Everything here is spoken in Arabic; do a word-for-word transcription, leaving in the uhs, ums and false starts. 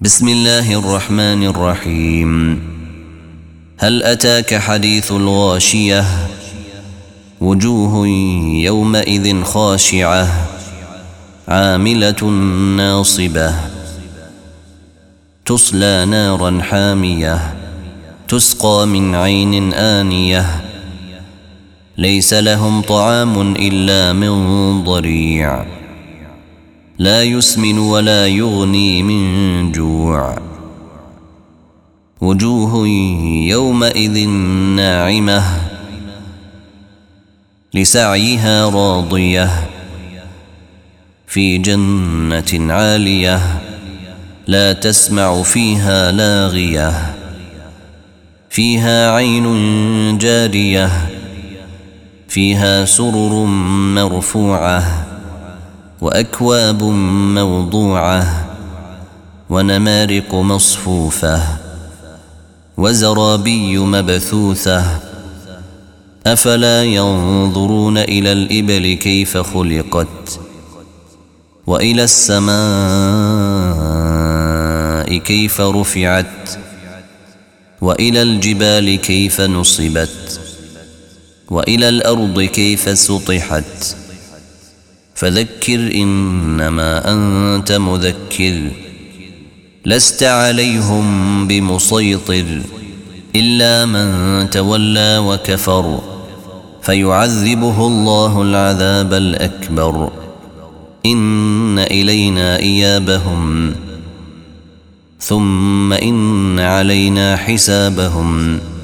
بسم الله الرحمن الرحيم. هل أتاك حديث الغاشية؟ وجوه يومئذ خاشعة عاملة ناصبة تصلى نارا حامية تسقى من عين آنية ليس لهم طعام إلا من ضريع لا يسمن ولا يغني من جوع وجوه يومئذ ناعمة لسعيها راضية في جنة عالية لا تسمع فيها لاغية فيها عين جارية فيها سرر مرفوعة وأكواب موضوعة ونمارق مصفوفة وزرابي مبثوثة أفلا ينظرون إلى الإبل كيف خلقت وإلى السماء كيف رفعت وإلى الجبال كيف نصبت وإلى الأرض كيف سطحت فذكر إنما أنت مذكر لست عليهم بمسيطر إلا من تولى وكفر فيعذبه الله العذاب الأكبر إن إلينا إيابهم ثم إن علينا حسابهم